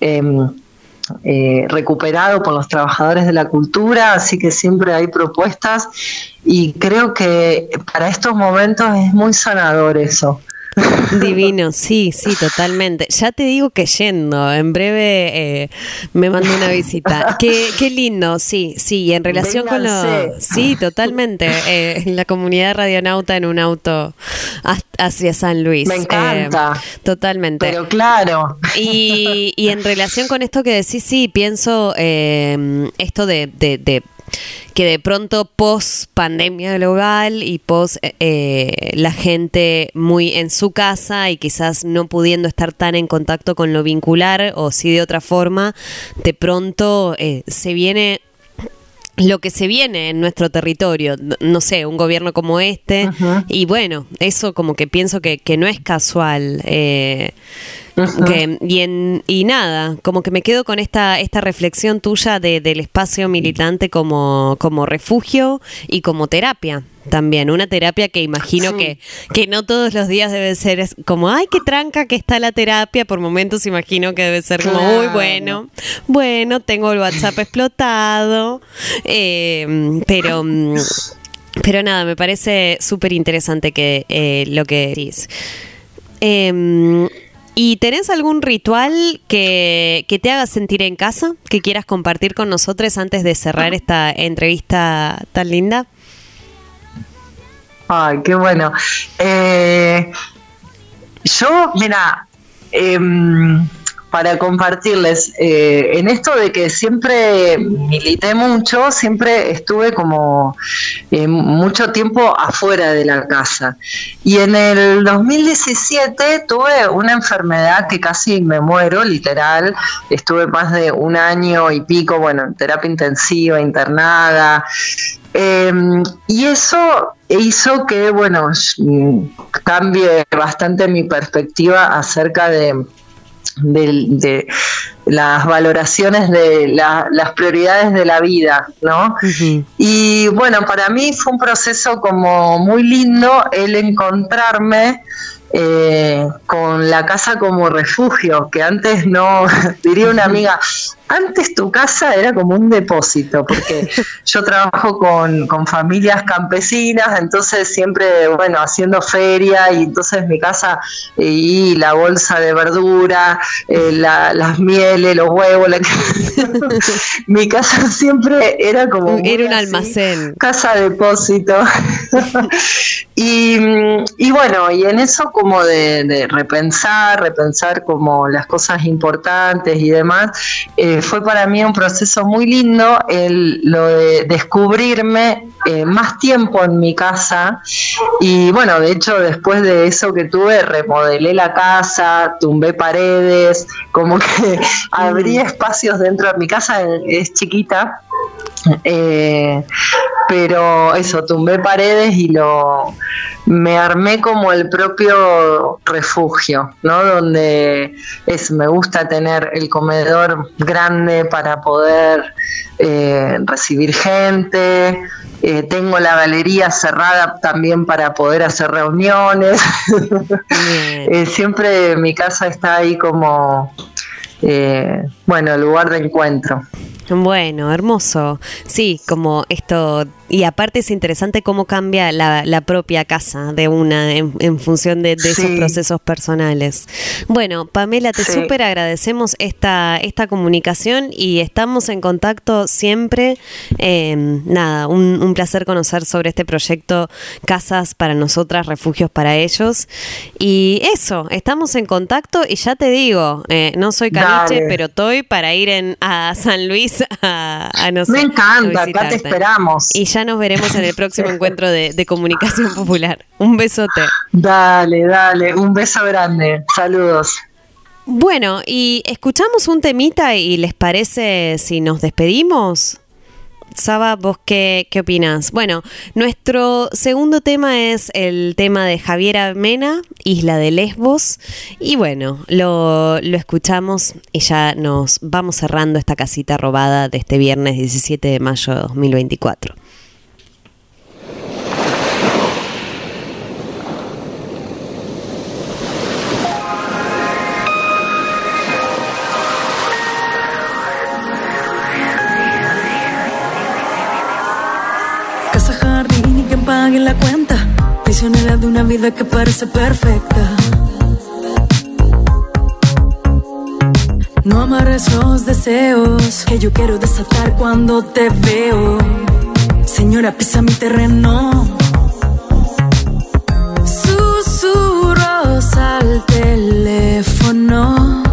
recuperado por los trabajadores de la cultura, así que siempre hay propuestas, y creo que para estos momentos es muy sanador eso. Divino, sí, totalmente. Ya te digo que yendo, en breve me mando una visita. Qué lindo, sí, y en relación con lo... Sí, totalmente, la comunidad radionauta en un auto hacia San Luis. Me encanta. Totalmente. Pero claro. Y en relación con esto que decís, sí, pienso esto de que de pronto post pandemia global y post la gente muy en su casa y quizás no pudiendo estar tan en contacto con lo vincular, o si de otra forma, de pronto se viene lo que se viene en nuestro territorio, no sé, un gobierno como este, y bueno, eso como que pienso que no es casual. Y nada, como que me quedo con esta reflexión tuya del espacio militante como refugio y como terapia también, una terapia que imagino que no todos los días debe ser, es como, ay, qué tranca que está la terapia, por momentos imagino que debe ser como, uy, bueno, tengo el WhatsApp explotado, pero nada, me parece súper interesante que lo que decís. ¿Y tenés algún ritual que te haga sentir en casa, que quieras compartir con nosotros antes de cerrar esta entrevista tan linda? Ay, qué bueno. Yo, mira, para compartirles, en esto de que siempre milité mucho, siempre estuve como mucho tiempo afuera de la casa. Y en el 2017 tuve una enfermedad que casi me muero, literal. Estuve más de 1 año y pico, bueno, en terapia intensiva, internada. Y eso hizo que, bueno, cambie bastante mi perspectiva acerca de las valoraciones de las prioridades de la vida, ¿no? Y bueno, para mí fue un proceso como muy lindo el encontrarme con la casa como refugio, que antes no, diría una amiga, antes tu casa era como un depósito, porque yo trabajo con familias campesinas, entonces siempre, bueno, haciendo feria, y entonces mi casa, y la bolsa de verdura, las mieles, los huevos, mi casa siempre era como... Era un almacén. Casa depósito. Y bueno, y en eso como de repensar como las cosas importantes y demás, fue para mí un proceso muy lindo lo de descubrirme más tiempo en mi casa. Y bueno, de hecho después de eso que tuve, remodelé la casa, tumbé paredes, como que abrí espacios dentro de mi casa. Es chiquita, pero eso, tumbé paredes y me armé como el propio refugio, ¿no? Donde me gusta tener el comedor grande para poder recibir gente. Tengo la galería cerrada también para poder hacer reuniones. Siempre mi casa está ahí como, bueno, lugar de encuentro. Bueno, hermoso. Sí, como esto, y aparte es interesante cómo cambia la propia casa de una en función de esos procesos personales. Bueno, Pamela, te súper agradecemos esta comunicación y estamos en contacto siempre. Nada, un placer conocer sobre este proyecto Casas para Nosotras, Refugios para Ellos. Y eso, estamos en contacto y ya te digo, no soy caniche, pero estoy para ir a San Luis a no sé, me encanta, acá te esperamos. Y ya nos veremos en el próximo encuentro de comunicación popular. Un besote. Dale, un beso grande. Saludos. Bueno, y escuchamos un temita y ¿les parece si nos despedimos? Saba, ¿vos qué opinás? Bueno, nuestro segundo tema es el tema de Javiera Mena, Isla de Lesbos. Y bueno, lo escuchamos y ya nos vamos cerrando esta casita robada de este viernes 17 de mayo de 2024. Casa, jardín y quien pague la cuenta. Prisionera de una vida que parece perfecta. No amarres los deseos que yo quiero desatar cuando te veo. Señora, pisa mi terreno. Susurros al teléfono.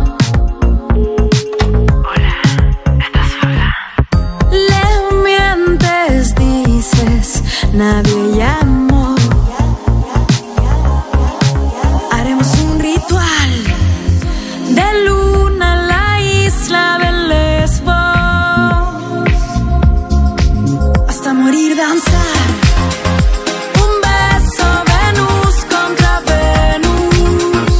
Nadie llamó. Haremos un ritual de luna en la isla de Lesbos, hasta morir danzar. Un beso Venus contra Venus.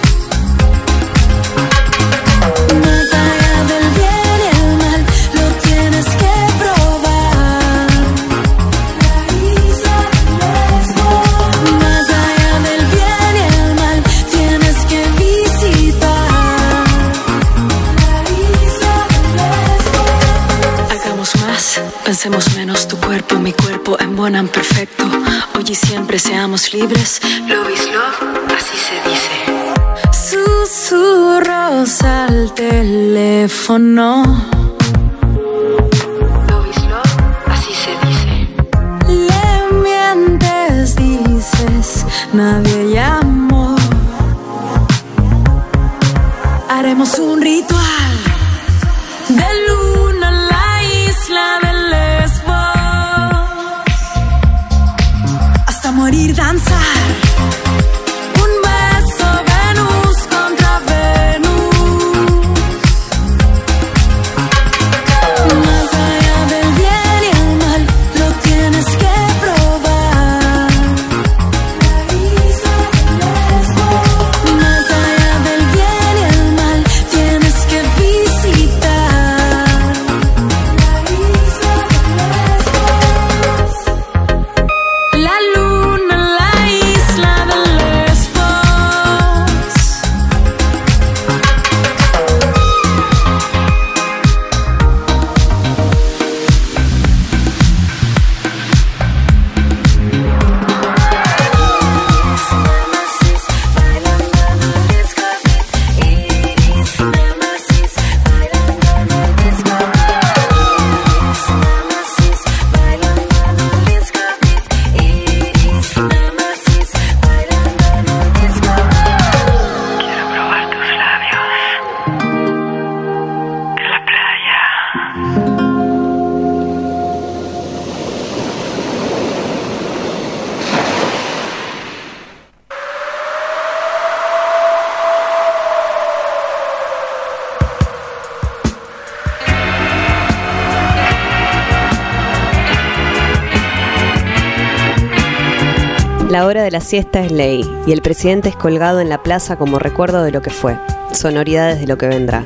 Más allá del bien y el mal, lo tienes que probar. Más allá del bien y el mal, tienes que visitar la isla de Lesbos. Hagamos más, pensemos menos, tu cuerpo, mi cuerpo embonan perfecto. Hoy y siempre seamos libres. Love is love, así se dice. Susurros al teléfono. Love is love, así se dice. Le mientes, dices, nadie llamó. Haremos un ritual de luna en la isla de Lesbos, hasta morir danzar. Un beso Venus contra Venus. Más allá del bien y el mal, lo tienes que probar. La isla de Lesbos. Más allá del bien y el mal, tienes que visitar la isla de Lesbos. La luna en la isla de Lesbos. La hora de la siesta es ley y el presidente es colgado en la plaza como recuerdo de lo que fue, sonoridades de lo que vendrá.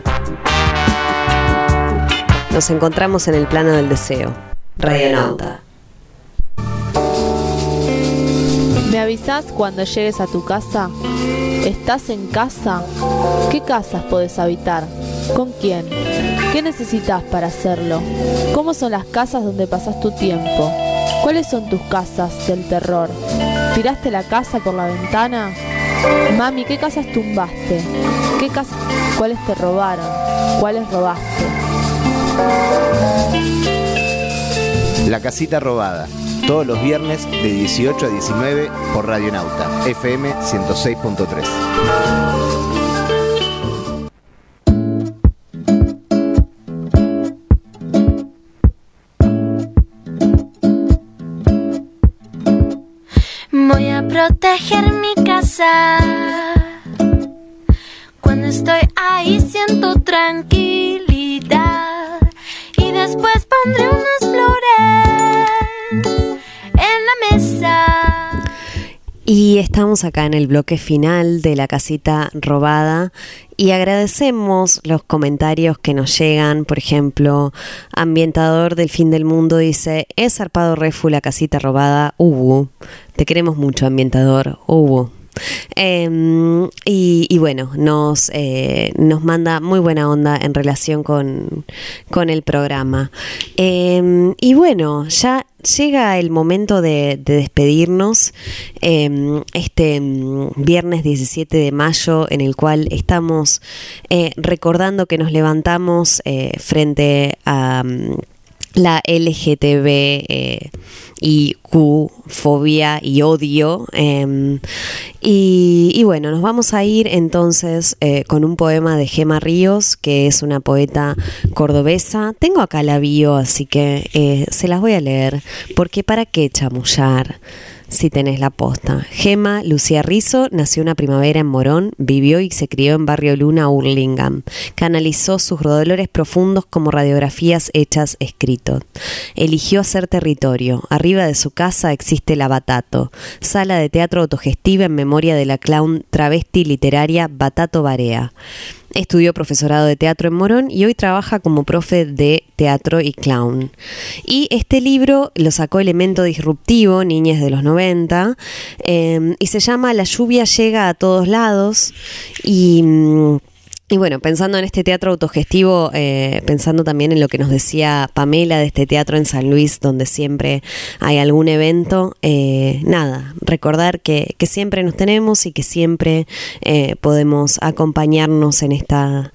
Nos encontramos en el plano del deseo. Radionauta. ¿Me avisás cuando llegues a tu casa? ¿Estás en casa? ¿Qué casas podés habitar? ¿Con quién? ¿Qué necesitas para hacerlo? ¿Cómo son las casas donde pasas tu tiempo? ¿Cuáles son tus casas del terror? ¿Tiraste la casa por la ventana? Mami, ¿qué casas tumbaste? ¿Cuáles te robaron? ¿Cuáles robaste? La casita robada. Todos los viernes de 18 a 19 por Radio Nauta, FM 106.3. Voy a proteger mi casa. Cuando estoy ahí siento tranquilidad. Y después pondré unas flores en la mesa. Y estamos acá en el bloque final de La Casita Robada y agradecemos los comentarios que nos llegan. Por ejemplo, Ambientador del Fin del Mundo dice: es zarpado refu La Casita Robada, te queremos mucho, Ambientador, y bueno, nos manda muy buena onda en relación con el programa. Y bueno, ya llega el momento de despedirnos este viernes 17 de mayo, en el cual estamos recordando que nos levantamos frente a la LGTB y Q-fobia y odio. Y bueno, nos vamos a ir entonces con un poema de Gemma Ríos, que es una poeta cordobesa. Tengo acá la bio, así que se las voy a leer, porque ¿para qué chamullar si tenés la posta? Gemma Lucía Rizzo nació una primavera en Morón, vivió y se crió en Barrio Luna, Hurlingham. Canalizó sus dolores profundos como radiografías hechas escritos. Eligió hacer territorio. Arriba de su casa existe la Batato, sala de teatro autogestiva en memoria de la clown travesti literaria Batato Barea. Estudió profesorado de teatro en Morón y hoy trabaja como profe de teatro y clown. Y este libro lo sacó Elemento Disruptivo, Niñez de los 90, y se llama La lluvia llega a todos lados. Y bueno, pensando en este teatro autogestivo, pensando también en lo que nos decía Pamela de este teatro en San Luis, donde siempre hay algún evento, recordar que siempre nos tenemos y que siempre podemos acompañarnos en esta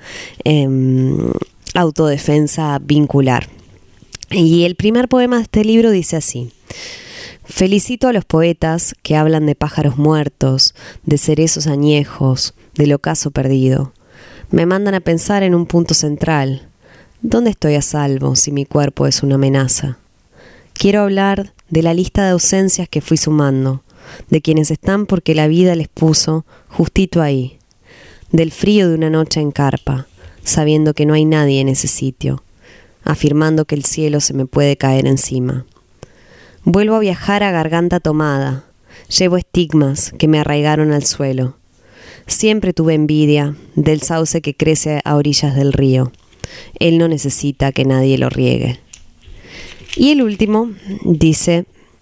autodefensa vincular. Y el primer poema de este libro dice así: felicito a los poetas que hablan de pájaros muertos, de cerezos añejos, del ocaso perdido. Me mandan a pensar en un punto central. ¿Dónde estoy a salvo si mi cuerpo es una amenaza? Quiero hablar de la lista de ausencias que fui sumando, de quienes están porque la vida les puso justito ahí, del frío de una noche en carpa, sabiendo que no hay nadie en ese sitio, afirmando que el cielo se me puede caer encima. Vuelvo a viajar a garganta tomada, llevo estigmas que me arraigaron al suelo. Siempre tuve envidia del sauce que crece a orillas del río. Él no necesita que nadie lo riegue. Y el último dice...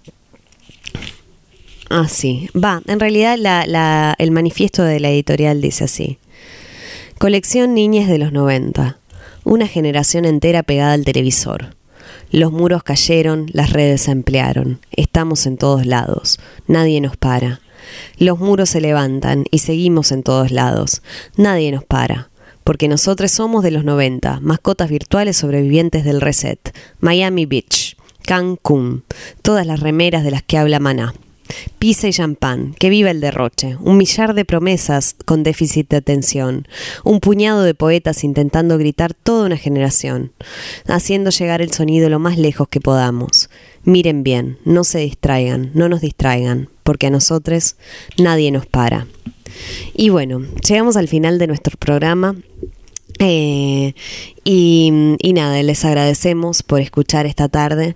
en realidad el manifiesto de la editorial dice así: colección Niñez de los 90. Una generación entera pegada al televisor. Los muros cayeron, las redes se ampliaron. Estamos en todos lados. Nadie nos para. Los muros se levantan y seguimos en todos lados. Nadie nos para, porque nosotros somos de los 90, mascotas virtuales sobrevivientes del reset. Miami Beach, Cancún, todas las remeras de las que habla Maná. Pizza y champán, que viva el derroche, un millar de promesas con déficit de atención, un puñado de poetas intentando gritar toda una generación, haciendo llegar el sonido lo más lejos que podamos. Miren bien, no se distraigan, no nos distraigan, porque a nosotros nadie nos para. Y bueno, llegamos al final de nuestro programa. Y nada, les agradecemos por escuchar esta tarde.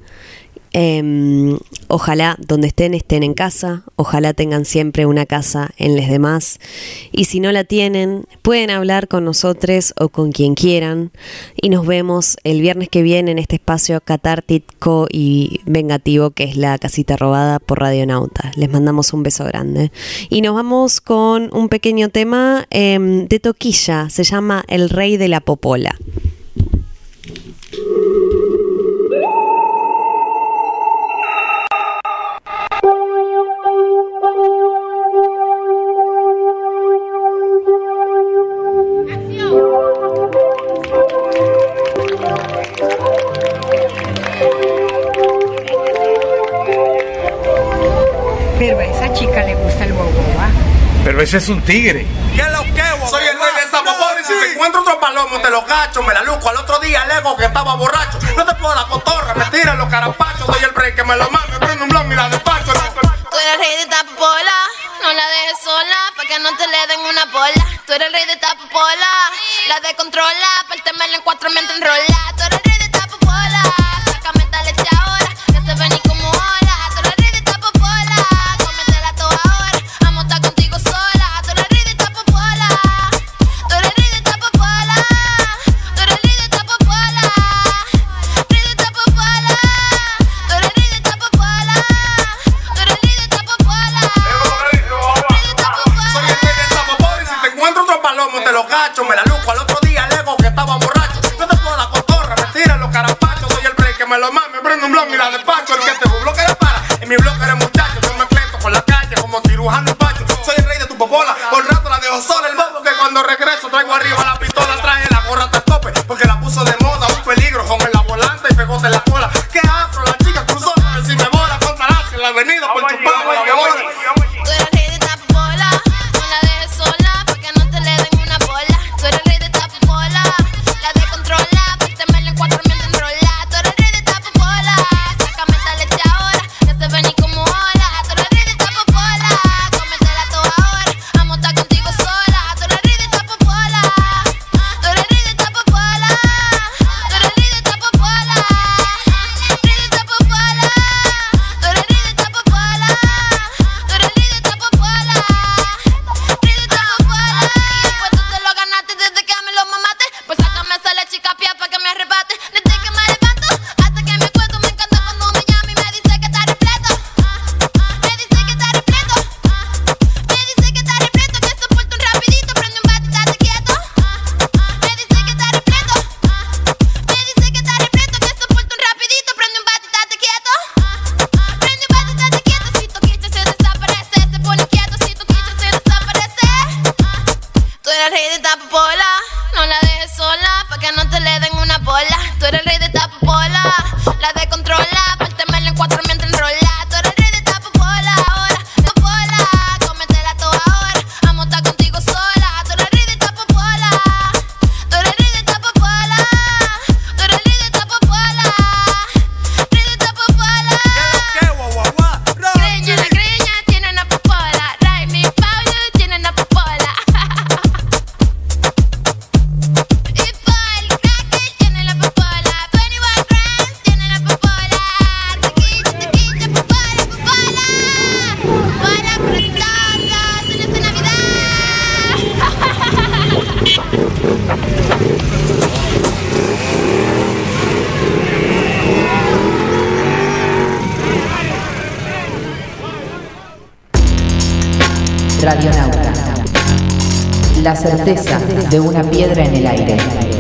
Ojalá donde estén en casa, ojalá tengan siempre una casa en los demás, y si no la tienen pueden hablar con nosotros o con quien quieran, y nos vemos el viernes que viene en este espacio catártico y vengativo que es La Casita Robada por Radio Nauta. Les mandamos un beso grande y nos vamos con un pequeño tema de Toquilla, se llama El Rey de la Popola. Pero ese es un tigre. ¿Qué es lo que? Soy el rey de Zapopón y si te encuentro otro palomo te lo cacho, me la luco. Al otro día el ego que estaba borracho. No te puedo la cotorra, me tiran los carapachos. Doy el break que me lo mame, prendo un blog y la despacho. Tú eres el rey de esta popola, no la dejes sola, pa' que no te le den una bola. Tú eres el rey de esta popola, la descontrola, pártemela en cuatro mientras enrola. Tú eres el rey de esta popola, sácame esta leche ahora, que se ven y como hola. Tú eres el rey de esta popola, cómetela toda ahora, vamos a estar contigo sola. Tú eres el rey de esta popola, tú eres el rey de esta popola, tú eres el rey de esta popola, rey de esta popola, tú eres el rey de esta popola, tú eres el rey de esta popola. Soy el rey de Zapopón y si te encuentro otro palomo te lo cacho, me la luco. Al otro día el ego que estaba borracho. No te puedo la cotorra, me tiran los carapachos. Doy el break que me lo mame, prendo un blog y la despacho. El que te bloque le para, en mi bloque eres muchacho. Yo me cleto con la calle como cirujano y pacho. Soy el rey de tu popola, por rato la dejo sola. El bobo que cuando regreso traigo arriba la pistola. Traje la gorra hasta el tope, porque la puso de moda. Un peligro con la volante y pegote en la cola. Que afro, la chica cruzó, a ver si me bola. Contra en la avenida por chupado y que bola. Tú eres el rey de esta popola, no la dejes sola, pa' que no te le den una bola. Tú eres el rey de esta popola, la descontrola, pártemela en cuatro mientras enrola. Tú eres el rey de esta popola, sácame esta leche ahora, que se ven y como hola. Tú eres el rey de esta popola, cómetela toda ahora, vamos a estar contigo sola. Tú eres el rey de esta popola, tú eres el rey de esta popola, tú eres el rey de esta popola, rey de esta popola, tú eres el rey de esta popola, tú eres el rey de esta popola, rey de esta popola. Y después tú te lo ganaste desde que me lo mamaste. Pues sácame esa leche y capia pa' que me arrebate. Desde que me levanto hasta que me acuesto, me encanta cuando me llama y me dice que está repleto. Me dice que está repleto. Me dice que está repleto, que esto porta un rapidito, prende un bate y estate quieto. Me dice que está repleto. Me dice que está repleto, que esto porta un rapidito, prende un bate y estate quieto. Prende un bate y estate quieto, si tu quiche se desaparece, se pone quieto, si tu quiche se desaparece. Tú eres el rey de esta popola, no la dejes sola, pa' que no te le den una bola. Tú eres el rey de esta popola, la descontrola, pártemela en cuatro mientras enrola. Tú eres el rey de esta popola, ahora, popola, cómetela toda ahora, vamos a estar contigo sola. Tú eres el rey de esta popola, tú eres el rey de esta popola, tú eres el rey de esta popola, rey de esta popola. Greña, la greña tiene una popola, Raimi, Paulo tiene una popola. Y Paul Cracker tiene la popola, 21 Grams tiene la popola, tequilla, tequilla, popola, popola, popola frescosa, cenas de Navidad. Radionauta. La certeza de una piedra en el aire.